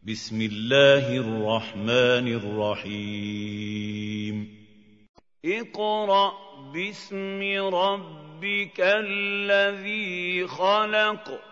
بسم الله الرحمن الرحيم اقرأ باسم ربك الذي خلق